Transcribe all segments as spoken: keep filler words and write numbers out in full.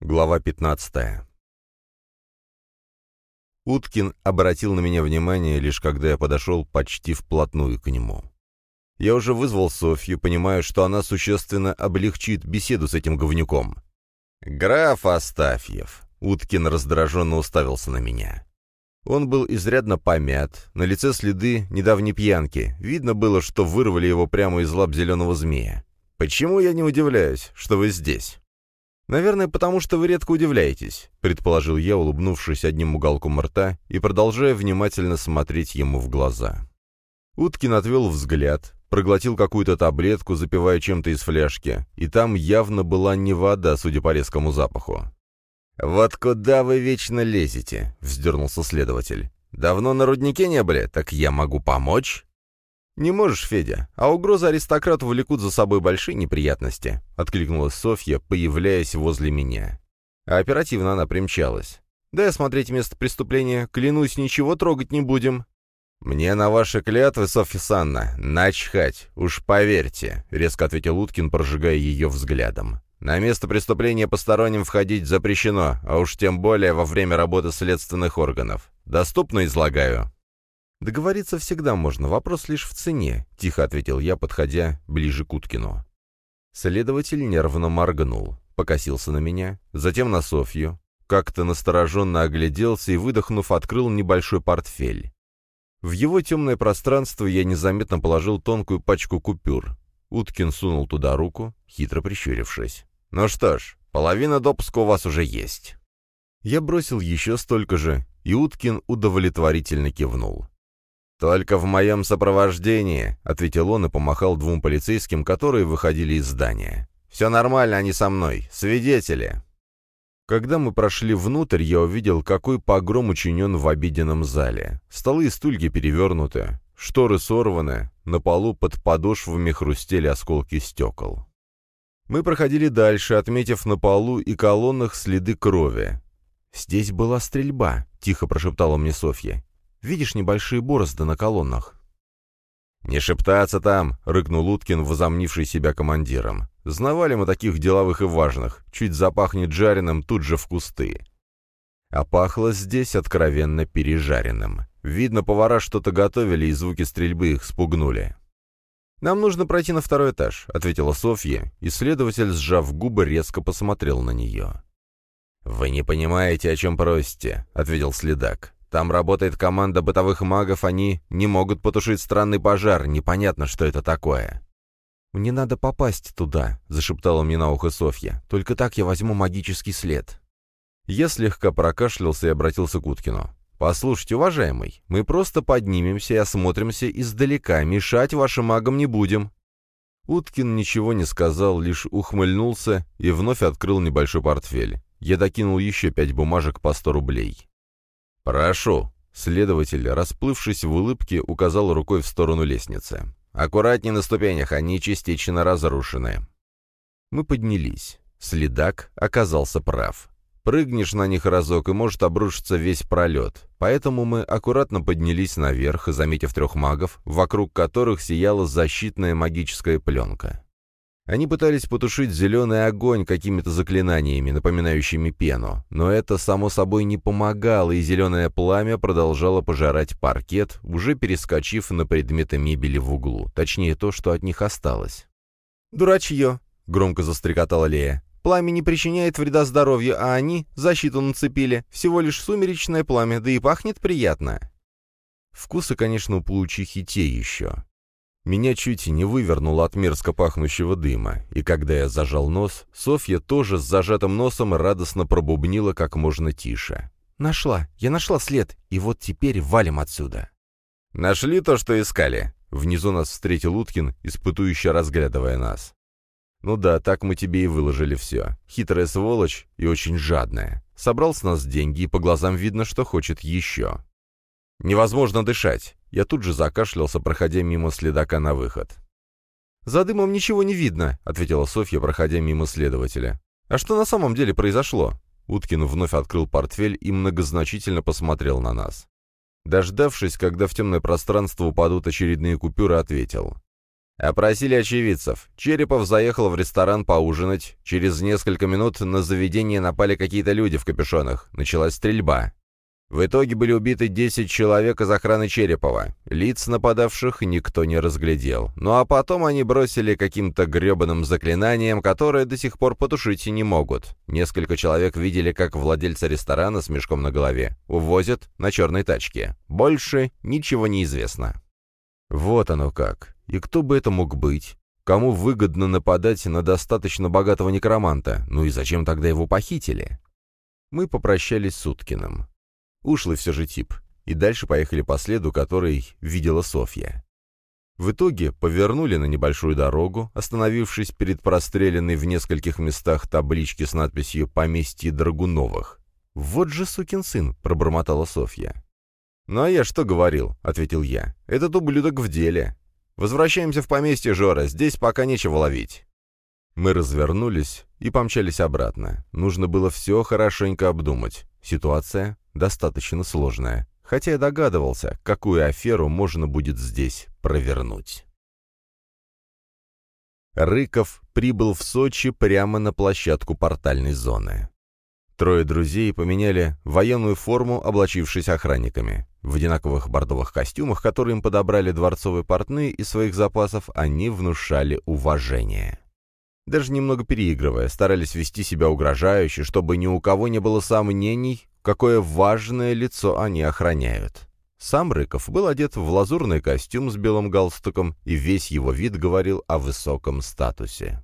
Глава пятнадцатая. Уткин обратил на меня внимание, лишь когда я подошел почти вплотную к нему. Я уже вызвал Софью, понимая, что она существенно облегчит беседу с этим говнюком. «Граф Астафьев!» — Уткин раздраженно уставился на меня. Он был изрядно помят, на лице следы недавней пьянки. Видно было, что вырвали его прямо из лап зеленого змея. «Почему я не удивляюсь, что вы здесь?» «Наверное, потому что вы редко удивляетесь», — предположил я, улыбнувшись одним уголком рта и продолжая внимательно смотреть ему в глаза. Уткин отвел взгляд, проглотил какую-то таблетку, запивая чем-то из фляжки, и там явно была не вода, судя по резкому запаху. «Вот куда вы вечно лезете?» — вздернулся следователь. «Давно на руднике не были? Так я могу помочь?» «Не можешь, Федя, а угрозы аристократу влекут за собой большие неприятности», — откликнулась Софья, появляясь возле меня. А оперативно она примчалась. «Дай осмотреть место преступления, клянусь, ничего трогать не будем». «Мне на ваши клятвы, Софья Санна, начхать, уж поверьте», — резко ответил Уткин, прожигая ее взглядом. «На место преступления посторонним входить запрещено, а уж тем более во время работы следственных органов. Доступно излагаю». «Договориться всегда можно, вопрос лишь в цене», — тихо ответил я, подходя ближе к Уткину. Следователь нервно моргнул, покосился на меня, затем на Софью, как-то настороженно огляделся и, выдохнув, открыл небольшой портфель. В его темное пространство я незаметно положил тонкую пачку купюр. Уткин сунул туда руку, хитро прищурившись. «Ну что ж, половина допуска у вас уже есть». Я бросил еще столько же, и Уткин удовлетворительно кивнул. «Только в моем сопровождении», — ответил он и помахал двум полицейским, которые выходили из здания. «Все нормально, они со мной. Свидетели». Когда мы прошли внутрь, я увидел, какой погром учинен в обеденном зале. Столы и стулья перевернуты, шторы сорваны, на полу под подошвами хрустели осколки стекол. Мы проходили дальше, отметив на полу и колоннах следы крови. «Здесь была стрельба», — тихо прошептала мне Софья. «Видишь небольшие борозды на колоннах?» «Не шептаться там!» — рыкнул Уткин, возомнивший себя командиром. «Знавали мы таких деловых и важных. Чуть запахнет жареным, тут же в кусты». А пахло здесь откровенно пережаренным. Видно, повара что-то готовили, и звуки стрельбы их спугнули. «Нам нужно пройти на второй этаж», — ответила Софья, и следователь, сжав губы, резко посмотрел на нее. «Вы не понимаете, о чем просите», — ответил следак. «Там работает команда бытовых магов, они не могут потушить странный пожар, непонятно, что это такое». «Мне надо попасть туда», — зашептала мне на ухо Софья. «Только так я возьму магический след». Я слегка прокашлялся и обратился к Уткину. «Послушайте, уважаемый, мы просто поднимемся и осмотримся издалека, мешать вашим магам не будем». Уткин ничего не сказал, лишь ухмыльнулся и вновь открыл небольшой портфель. Я докинул еще пять бумажек по сто рублей. «Прошу», — следователь, расплывшись в улыбке, указал рукой в сторону лестницы. «Аккуратней на ступенях, они частично разрушены». Мы поднялись. Следак оказался прав. Прыгнешь на них разок, и может обрушиться весь пролет. Поэтому мы аккуратно поднялись наверх, заметив трех магов, вокруг которых сияла защитная магическая пленка. Они пытались потушить зеленый огонь какими-то заклинаниями, напоминающими пену, но это, само собой, не помогало, и зеленое пламя продолжало пожирать паркет, уже перескочив на предметы мебели в углу, точнее то, что от них осталось. «Дурачье!» — громко застрекотала Лея. «Пламя не причиняет вреда здоровью, а они защиту нацепили. Всего лишь сумеречное пламя, да и пахнет приятно». Вкусы, конечно, у паучихи те еще. Меня чуть не вывернуло от мерзко пахнущего дыма, и когда я зажал нос, Софья тоже с зажатым носом радостно пробубнила как можно тише. «Нашла, я нашла след, и вот теперь валим отсюда». «Нашли то, что искали?» Внизу нас встретил Уткин, испытующе разглядывая нас. «Ну да, так мы тебе и выложили все. Хитрая сволочь и очень жадная. Собрал с нас деньги, и по глазам видно, что хочет еще». «Невозможно дышать». Я тут же закашлялся, проходя мимо следака на выход. «За дымом ничего не видно», — ответила Софья, проходя мимо следователя. «А что на самом деле произошло?» Уткин вновь открыл портфель и многозначительно посмотрел на нас. Дождавшись, когда в темное пространство упадут очередные купюры, ответил. Опросили очевидцев. Черепов заехал в ресторан поужинать. Через несколько минут на заведение напали какие-то люди в капюшонах. Началась стрельба. В итоге были убиты десять человек из охраны Черепова. Лиц нападавших никто не разглядел. Ну а потом они бросили каким-то гребаным заклинанием, которое до сих пор потушить не могут. Несколько человек видели, как владельца ресторана с мешком на голове увозят на черной тачке. Больше ничего не известно. Вот оно как. И кто бы это мог быть? Кому выгодно нападать на достаточно богатого некроманта? Ну и зачем тогда его похитили? Мы попрощались с Уткиным. Ушлый все же тип. И дальше поехали по следу, который видела Софья. В итоге повернули на небольшую дорогу, остановившись перед простреленной в нескольких местах таблички с надписью «Поместье Драгуновых». «Вот же сукин сын», — пробормотала Софья. «Ну а я что говорил?» — ответил я. «Этот ублюдок в деле. Возвращаемся в поместье, Жора, здесь пока нечего ловить». Мы развернулись и помчались обратно. Нужно было все хорошенько обдумать. Ситуация достаточно сложная, хотя я догадывался, какую аферу можно будет здесь провернуть. Рыков прибыл в Сочи прямо на площадку портальной зоны. Трое друзей поменяли военную форму, облачившись охранниками. В одинаковых бордовых костюмах, которые им подобрали дворцовые портные из своих запасов, они внушали уважение. Даже немного переигрывая, старались вести себя угрожающе, чтобы ни у кого не было сомнений, какое важное лицо они охраняют. Сам Рыков был одет в лазурный костюм с белым галстуком, и весь его вид говорил о высоком статусе.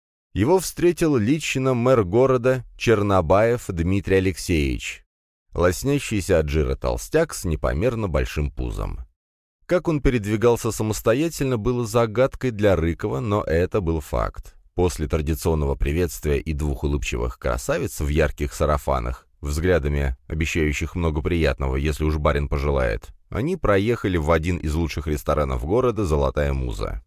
Его встретил лично мэр города Чернобаев Дмитрий Алексеевич, лоснящийся от жира толстяк с непомерно большим пузом. Как он передвигался самостоятельно, было загадкой для Рыкова, но это был факт. После традиционного приветствия и двух улыбчивых красавиц в ярких сарафанах, взглядами обещающих много приятного, если уж барин пожелает, они проехали в один из лучших ресторанов города «Золотая муза».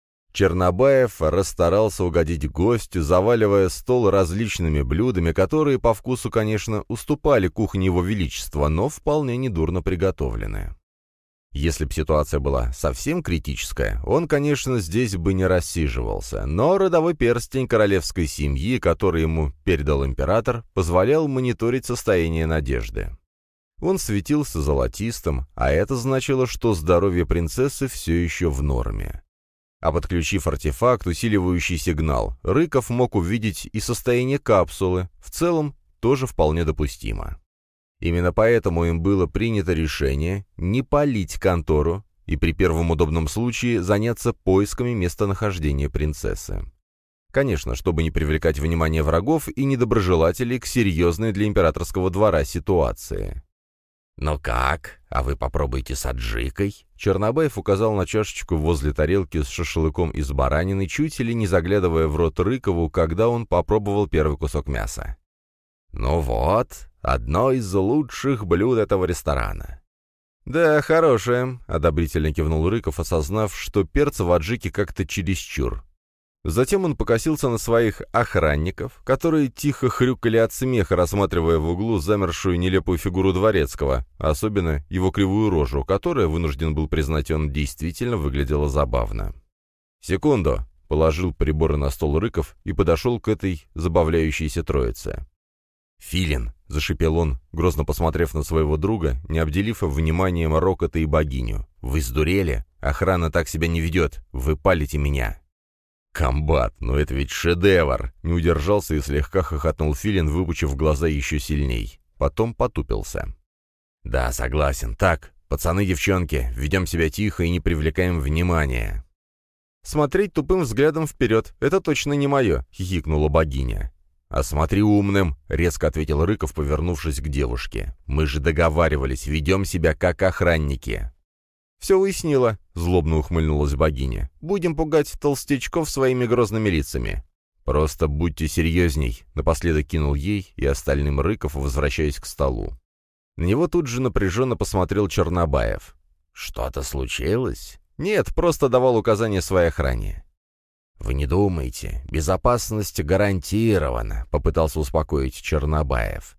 Чернобаев расстарался угодить гостю, заваливая стол различными блюдами, которые по вкусу, конечно, уступали кухне его величества, но вполне недурно приготовлены. Если б ситуация была совсем критическая, он, конечно, здесь бы не рассиживался, но родовой перстень королевской семьи, который ему передал император, позволял мониторить состояние Надежды. Он светился золотистым, а это значило, что здоровье принцессы все еще в норме. А подключив артефакт, усиливающий сигнал, Рыков мог увидеть и состояние капсулы, в целом тоже вполне допустимо. Именно поэтому им было принято решение не палить контору и при первом удобном случае заняться поисками местонахождения принцессы. Конечно, чтобы не привлекать внимание врагов и недоброжелателей к серьезной для императорского двора ситуации. «Ну как? А вы попробуйте с аджикой?» Чернобаев указал на чашечку возле тарелки с шашлыком из баранины, чуть ли не заглядывая в рот Рыкову, когда он попробовал первый кусок мяса. «Ну вот, одно из лучших блюд этого ресторана». «Да, хорошее», — одобрительно кивнул Рыков, осознав, что перца в аджике как-то чересчур. Затем он покосился на своих охранников, которые тихо хрюкали от смеха, рассматривая в углу замершую нелепую фигуру Дворецкого, особенно его кривую рожу, которая, вынужден был признать, он действительно выглядела забавно. «Секунду», — положил приборы на стол Рыков и подошел к этой забавляющейся троице. «Филин», — зашипел он, грозно посмотрев на своего друга, не обделив вниманием Рокота и богиню. «Вы сдурели? Охрана так себя не ведет. Вы палите меня». «Комбат, ну это ведь шедевр!» — не удержался и слегка хохотнул Филин, выпучив глаза еще сильней. Потом потупился. «Да, согласен. Так, пацаны-девчонки, ведем себя тихо и не привлекаем внимания». «Смотреть тупым взглядом вперед — это точно не мое», — хихикнула богиня. «А смотри умным», — резко ответил Рыков, повернувшись к девушке. «Мы же договаривались, ведем себя как охранники». «Все уяснила», — злобно ухмыльнулась богиня. «Будем пугать толстячков своими грозными лицами». «Просто будьте серьезней», — напоследок кинул ей и остальным Рыков, возвращаясь к столу. На него тут же напряженно посмотрел Чернобаев. «Что-то случилось?» «Нет, просто давал указания своей охране». «Вы не думайте, безопасность гарантирована», — попытался успокоить Чернобаев.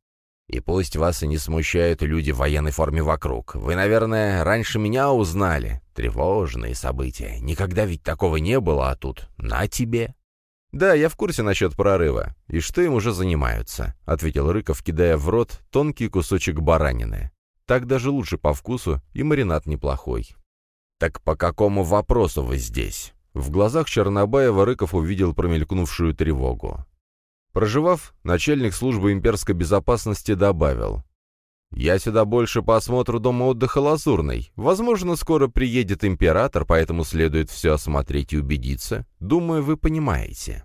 И пусть вас и не смущают люди в военной форме вокруг. Вы, наверное, раньше меня узнали. Тревожные события. Никогда ведь такого не было, а тут на тебе». «Да, я в курсе насчет прорыва. И что им уже занимаются?» — ответил Рыков, кидая в рот тонкий кусочек баранины. «Так даже лучше по вкусу, и маринад неплохой». «Так по какому вопросу вы здесь?» В глазах Чернобаева Рыков увидел промелькнувшую тревогу. Проживав, начальник службы имперской безопасности добавил: «Я сюда больше по осмотру дома отдыха «Лазурный». Возможно, скоро приедет император, поэтому следует все осмотреть и убедиться. Думаю, вы понимаете».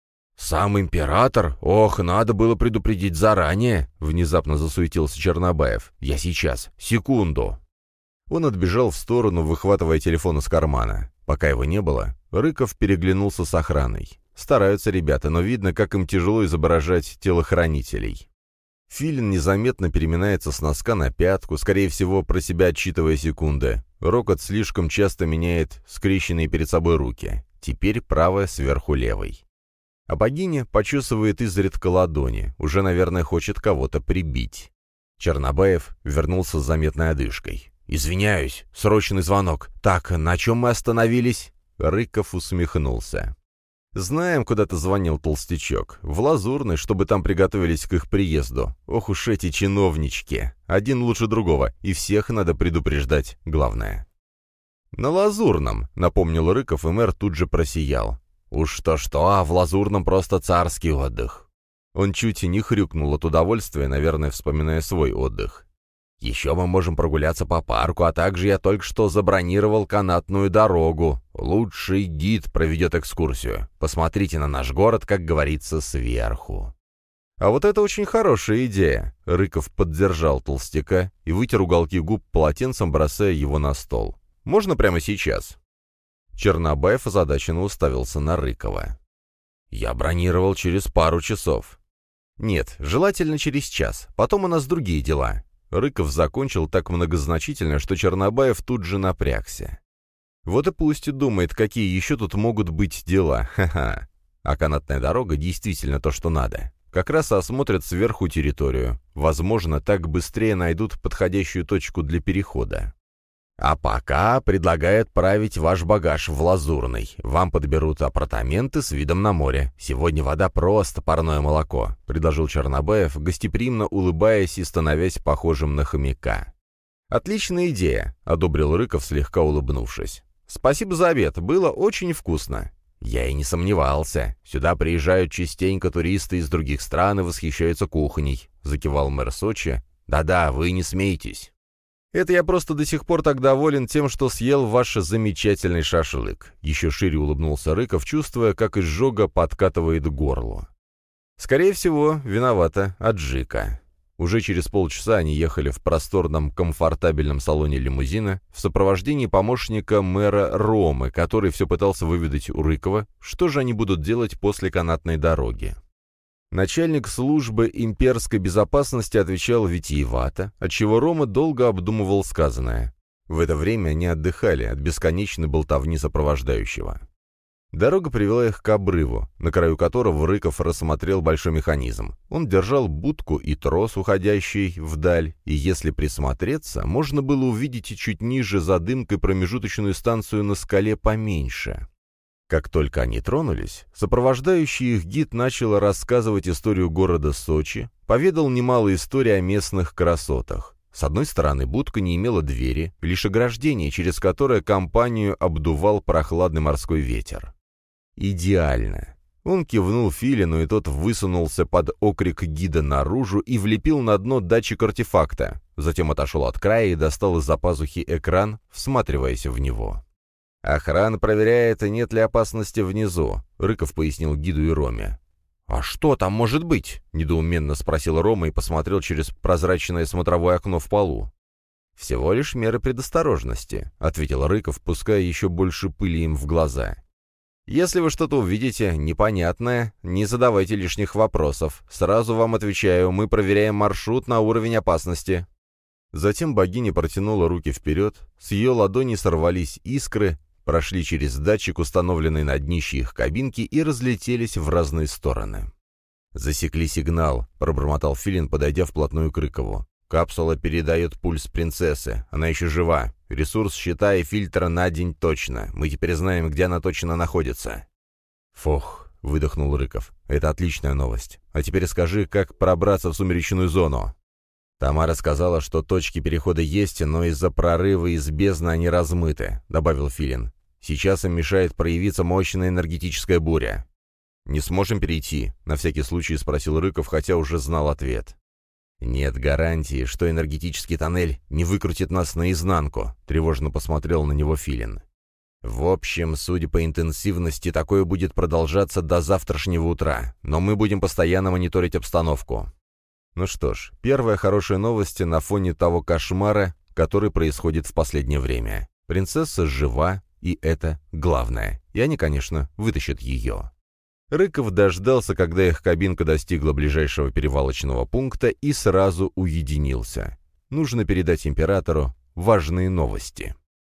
«Сам император? Ох, надо было предупредить заранее!» — внезапно засуетился Чернобаев. «Я сейчас. Секунду!» Он отбежал в сторону, выхватывая телефон из кармана. Пока его не было, Рыков переглянулся с охраной. Стараются ребята, но видно, как им тяжело изображать телохранителей. Филин незаметно переминается с носка на пятку, скорее всего, про себя отсчитывая секунды. Рокот слишком часто меняет скрещенные перед собой руки. Теперь правая сверху левой. А богиня почесывает изредка ладони, уже, наверное, хочет кого-то прибить. Чернобаев вернулся с заметной одышкой. «Извиняюсь, срочный звонок. Так, на чем мы остановились?» Рыков усмехнулся. «Знаем, куда ты звонил, толстячок. В Лазурный, чтобы там приготовились к их приезду. Ох уж эти чиновнички. Один лучше другого, и всех надо предупреждать, главное». «На Лазурном», — напомнил Рыков, и мэр тут же просиял. «Уж то-что, а в Лазурном просто царский отдых». Он чуть и не хрюкнул от удовольствия, наверное, вспоминая свой отдых. «Еще мы можем прогуляться по парку, а также я только что забронировал канатную дорогу. Лучший гид проведет экскурсию. Посмотрите на наш город, как говорится, сверху». «А вот это очень хорошая идея», — Рыков поддержал толстяка и вытер уголки губ полотенцем, бросая его на стол. «Можно прямо сейчас?» Чернобаев озадаченно уставился на Рыкова. «Я бронировал через пару часов». «Нет, желательно через час. Потом у нас другие дела». Рыков закончил так многозначительно, что Чернобаев тут же напрягся. Вот и пусть думает, какие еще тут могут быть дела, ха-ха. А канатная дорога действительно то, что надо. Как раз осмотрят сверху территорию. Возможно, так быстрее найдут подходящую точку для перехода. А пока предлагаю отправить ваш багаж в Лазурный. Вам подберут апартаменты с видом на море. Сегодня вода просто парное молоко», — предложил Чернобаев, гостеприимно улыбаясь и становясь похожим на хомяка. «Отличная идея», — одобрил Рыков, слегка улыбнувшись. «Спасибо за обед, было очень вкусно». «Я и не сомневался. Сюда приезжают частенько туристы из других стран и восхищаются кухней», — закивал мэр Сочи. «Да-да, вы не смейтесь». «Это я просто до сих пор так доволен тем, что съел ваш замечательный шашлык», — еще шире улыбнулся Рыков, чувствуя, как изжога подкатывает к горлу. «Скорее всего, виновата аджика». Уже через полчаса они ехали в просторном комфортабельном салоне лимузина в сопровождении помощника мэра Ромы, который все пытался выведать у Рыкова, что же они будут делать после канатной дороги. Начальник службы имперской безопасности отвечал витиевато, отчего Рома долго обдумывал сказанное. В это время они отдыхали от бесконечной болтовни сопровождающего. Дорога привела их к обрыву, на краю которого Рыков рассмотрел большой механизм. Он держал будку и трос, уходящий вдаль, и если присмотреться, можно было увидеть и чуть ниже за дымкой промежуточную станцию на скале поменьше. Как только они тронулись, сопровождающий их гид начал рассказывать историю города Сочи, поведал немало историй о местных красотах. С одной стороны, будка не имела двери, лишь ограждение, через которое компанию обдувал прохладный морской ветер. «Идеально!» Он кивнул Филину, и тот высунулся под окрик гида наружу и влепил на дно датчик артефакта, затем отошел от края и достал из-за пазухи экран, всматриваясь в него. «Охрана проверяет, нет ли опасности внизу», — Рыков пояснил гиду и Роме. «А что там может быть?» — недоуменно спросил Рома и посмотрел через прозрачное смотровое окно в полу. «Всего лишь меры предосторожности», — ответил Рыков, пуская еще больше пыли им в глаза. «Если вы что-то увидите непонятное, не задавайте лишних вопросов. Сразу вам отвечаю, мы проверяем маршрут на уровень опасности». Затем богиня протянула руки вперед, с ее ладони сорвались искры, прошли через датчик, установленный на днище их кабинки, и разлетелись в разные стороны. «Засекли сигнал», — пробормотал Филин, подойдя вплотную к Рыкову. «Капсула передает пульс принцессы. Она еще жива. Ресурс щита и фильтра на день точно. Мы теперь знаем, где она точно находится». «Фух», — выдохнул Рыков. «Это отличная новость. А теперь скажи, как пробраться в сумеречную зону?» «Тамара сказала, что точки перехода есть, но из-за прорыва из бездны они размыты», — добавил Филин. «Сейчас им мешает проявиться мощная энергетическая буря». «Не сможем перейти?» — на всякий случай спросил Рыков, хотя уже знал ответ. «Нет гарантии, что энергетический тоннель не выкрутит нас наизнанку», — тревожно посмотрел на него Филин. «В общем, судя по интенсивности, такое будет продолжаться до завтрашнего утра, но мы будем постоянно мониторить обстановку». Ну что ж, первая хорошая новость на фоне того кошмара, который происходит в последнее время. Принцесса жива, и это главное. И они, конечно, вытащат ее. Рыков дождался, когда их кабинка достигла ближайшего перевалочного пункта, и сразу уединился. Нужно передать императору важные новости.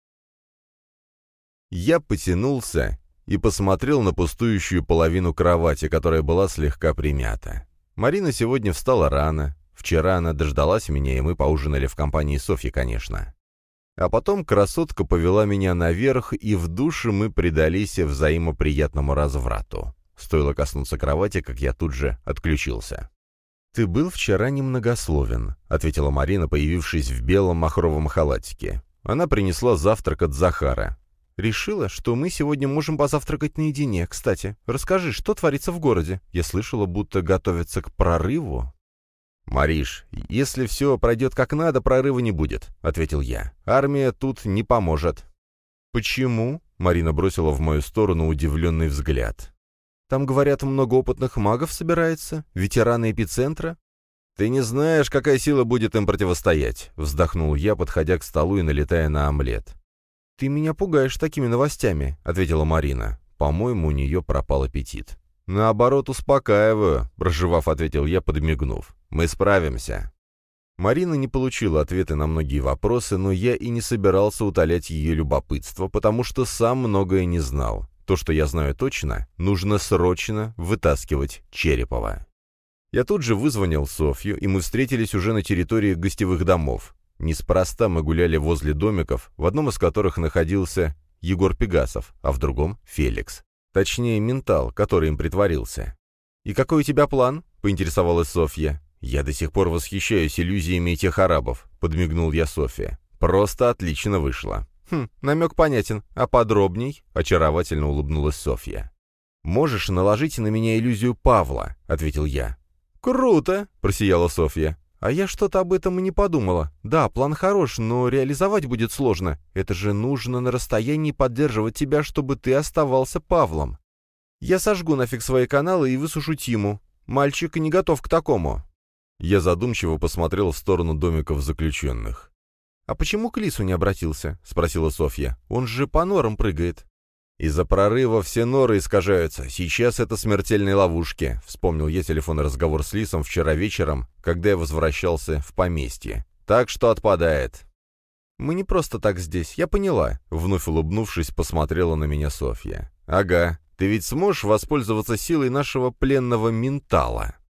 Я потянулся и посмотрел на пустующую половину кровати, которая была слегка примята. Марина сегодня встала рано. Вчера она дождалась меня, и мы поужинали в компании Софьи, конечно. А потом красотка повела меня наверх, и в душе мы предались взаимоприятному разврату. Стоило коснуться кровати, как я тут же отключился. «Ты был вчера немногословен», — ответила Марина, появившись в белом махровом халатике. Она принесла завтрак от Захара. «Решила, что мы сегодня можем позавтракать наедине. Кстати, расскажи, что творится в городе? Я слышала, будто готовятся к прорыву». «Мариш, если все пройдет как надо, прорыва не будет», — ответил я. «Армия тут не поможет». «Почему?» — Марина бросила в мою сторону удивленный взгляд. «Там, говорят, много опытных магов собирается, ветераны эпицентра». «Ты не знаешь, какая сила будет им противостоять», — вздохнул я, подходя к столу и налетая на омлет. «Ты меня пугаешь такими новостями», — ответила Марина. По-моему, у нее пропал аппетит. «Наоборот, успокаиваю», — проживав, ответил я, подмигнув. «Мы справимся». Марина не получила ответы на многие вопросы, но я и не собирался утолять ее любопытство, потому что сам многое не знал. То, что я знаю точно, нужно срочно вытаскивать Черепова. Я тут же вызвонил Софью, и мы встретились уже на территории гостевых домов. Неспроста мы гуляли возле домиков, в одном из которых находился Егор Пегасов, а в другом — Феликс. Точнее, ментал, который им притворился. «И какой у тебя план?» — поинтересовалась Софья. «Я до сих пор восхищаюсь иллюзиями тех арабов», — подмигнул я Софье. «Просто отлично вышло». «Хм, намек понятен. А подробней?» — очаровательно улыбнулась Софья. «Можешь наложить на меня иллюзию Павла», — ответил я. «Круто!» — просияла Софья. «А я что-то об этом и не подумала. Да, план хорош, но реализовать будет сложно. Это же нужно на расстоянии поддерживать тебя, чтобы ты оставался Павлом. Я сожгу нафиг свои каналы и высушу Тиму. Мальчик не готов к такому». Я задумчиво посмотрел в сторону домиков заключенных. «А почему к Лису не обратился?» — спросила Софья. «Он же по норам прыгает». «Из-за прорыва все норы искажаются. Сейчас это смертельные ловушки», — вспомнил я телефонный разговор с Лисом вчера вечером, когда я возвращался в поместье. «Так что отпадает». «Мы не просто так здесь, я поняла», — вновь улыбнувшись, посмотрела на меня Софья. «Ага, ты ведь сможешь воспользоваться силой нашего пленного ментала?»